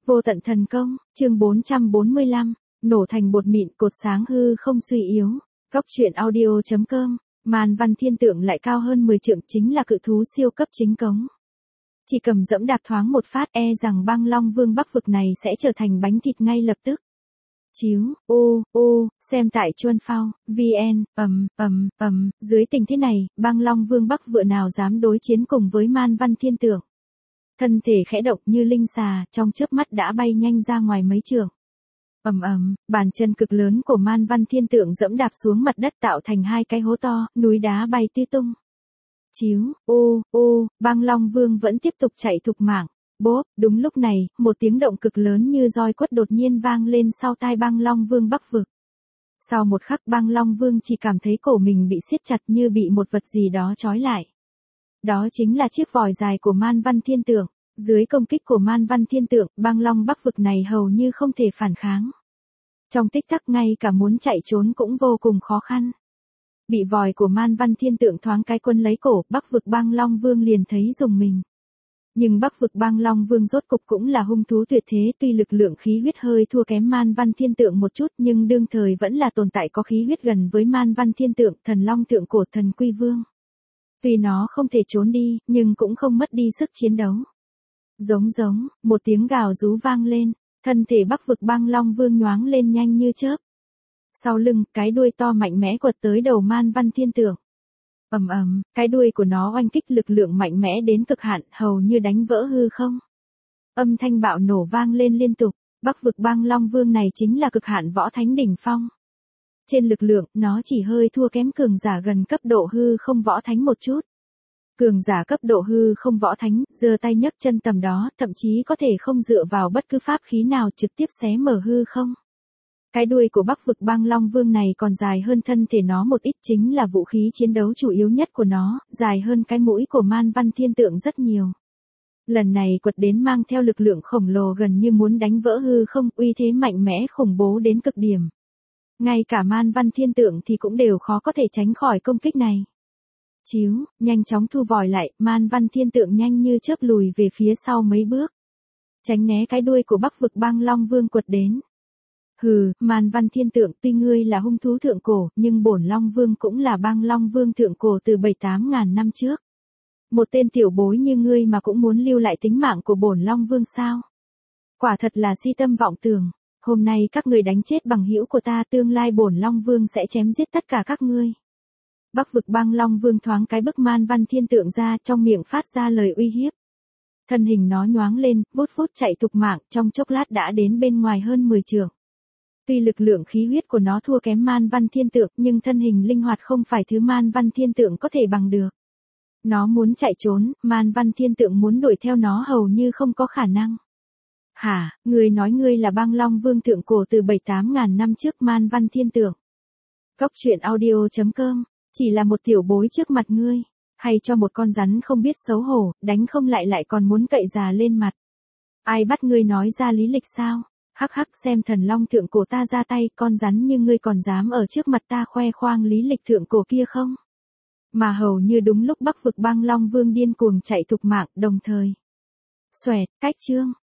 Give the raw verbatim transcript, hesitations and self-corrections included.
Vô tận thần công, chương bốn trăm bốn mươi lăm, nổ thành bột mịn cột sáng hư không suy yếu. Góc truyện audio.com, màn văn thiên tượng lại cao hơn mười trượng chính là cự thú siêu cấp chính cống. Chỉ cầm dẫm đạp thoáng một phát e rằng băng long vương bắc vực này sẽ trở thành bánh thịt ngay lập tức. Chiếu, ô, ô, xem tại Chuân Phao, vn, ầm, ầm, ầm, dưới tình thế này, băng long vương bắc vựa nào dám đối chiến cùng với man văn thiên tượng. Thân thể khẽ động như linh xà, trong chớp mắt đã bay nhanh ra ngoài mấy trượng. Ầm ầm, bàn chân cực lớn của man văn thiên tượng dẫm đạp xuống mặt đất tạo thành hai cái hố to, núi đá bay tứ tung. Chiếu, ô, ô, băng long vương vẫn tiếp tục chạy thục mạng. Bốp, đúng lúc này, một tiếng động cực lớn như roi quất đột nhiên vang lên sau tai băng long vương bắc vực. Sau một khắc băng long vương chỉ cảm thấy cổ mình bị siết chặt như bị một vật gì đó trói lại. Đó chính là chiếc vòi dài của man văn thiên tượng. Dưới công kích của man văn thiên tượng, băng long bắc vực này hầu như không thể phản kháng. Trong tích tắc ngay cả muốn chạy trốn cũng vô cùng khó khăn. Bị vòi của man văn thiên tượng thoáng cái quân lấy cổ, bắc vực băng long vương liền thấy rùng mình. Nhưng bắc vực băng long vương rốt cục cũng là hung thú tuyệt thế, tuy lực lượng khí huyết hơi thua kém man văn thiên tượng một chút nhưng đương thời vẫn là tồn tại có khí huyết gần với man văn thiên tượng, thần long tượng cổ thần quy vương. Tuy nó không thể trốn đi, nhưng cũng không mất đi sức chiến đấu. Giống giống, một tiếng gào rú vang lên, thân thể bắc vực băng long vương nhoáng lên nhanh như chớp. Sau lưng, cái đuôi to mạnh mẽ quật tới đầu man văn thiên tượng. Ầm ầm, cái đuôi của nó oanh kích lực lượng mạnh mẽ đến cực hạn, hầu như đánh vỡ hư không. Âm thanh bạo nổ vang lên liên tục, bắc vực băng long vương này chính là cực hạn võ thánh đỉnh phong. Trên lực lượng, nó chỉ hơi thua kém cường giả gần cấp độ hư không võ thánh một chút. Cường giả cấp độ hư không võ thánh, giơ tay nhấc chân tầm đó, thậm chí có thể không dựa vào bất cứ pháp khí nào trực tiếp xé mở hư không. Cái đuôi của bắc vực băng long vương này còn dài hơn thân thể nó một ít, chính là vũ khí chiến đấu chủ yếu nhất của nó, dài hơn cái mũi của man văn thiên tượng rất nhiều. Lần này quật đến mang theo lực lượng khổng lồ gần như muốn đánh vỡ hư không, uy thế mạnh mẽ khủng bố đến cực điểm. Ngay cả man văn thiên tượng thì cũng đều khó có thể tránh khỏi công kích này. Chiếu, nhanh chóng thu vòi lại, man văn thiên tượng nhanh như chớp lùi về phía sau mấy bước. Tránh né cái đuôi của bắc vực băng long vương quật đến. Hừ, man văn thiên tượng, tuy ngươi là hung thú thượng cổ, nhưng bổn long vương cũng là băng long vương thượng cổ từ bảy tám ngàn năm trước. Một tên tiểu bối như ngươi mà cũng muốn lưu lại tính mạng của bổn long vương sao? Quả thật là si tâm vọng tưởng, hôm nay các ngươi đánh chết bằng hữu của ta, tương lai bổn long vương sẽ chém giết tất cả các ngươi. Bắc vực băng long vương thoáng cái bức man văn thiên tượng ra, trong miệng phát ra lời uy hiếp. Thân hình nó nhoáng lên, vút vút chạy thục mạng, trong chốc lát đã đến bên ngoài hơn mười trượng. Tuy lực lượng khí huyết của nó thua kém man văn thiên tượng, nhưng thân hình linh hoạt không phải thứ man văn thiên tượng có thể bằng được. Nó muốn chạy trốn, man văn thiên tượng muốn đuổi theo nó hầu như không có khả năng. Hả, ngươi nói ngươi là băng long vương thượng cổ từ bảy tám ngàn năm trước man văn thiên tượng. Góc truyện audio.com, chỉ là một tiểu bối trước mặt ngươi, hay cho một con rắn không biết xấu hổ, đánh không lại lại còn muốn cậy già lên mặt. Ai bắt ngươi nói ra lý lịch sao? Hắc hắc, xem thần long thượng cổ ta ra tay, con rắn như ngươi còn dám ở trước mặt ta khoe khoang lý lịch thượng cổ kia không? Mà hầu như đúng lúc bắc vực băng long vương điên cuồng chạy thục mạng, đồng thời. Xoẹt, cách chương,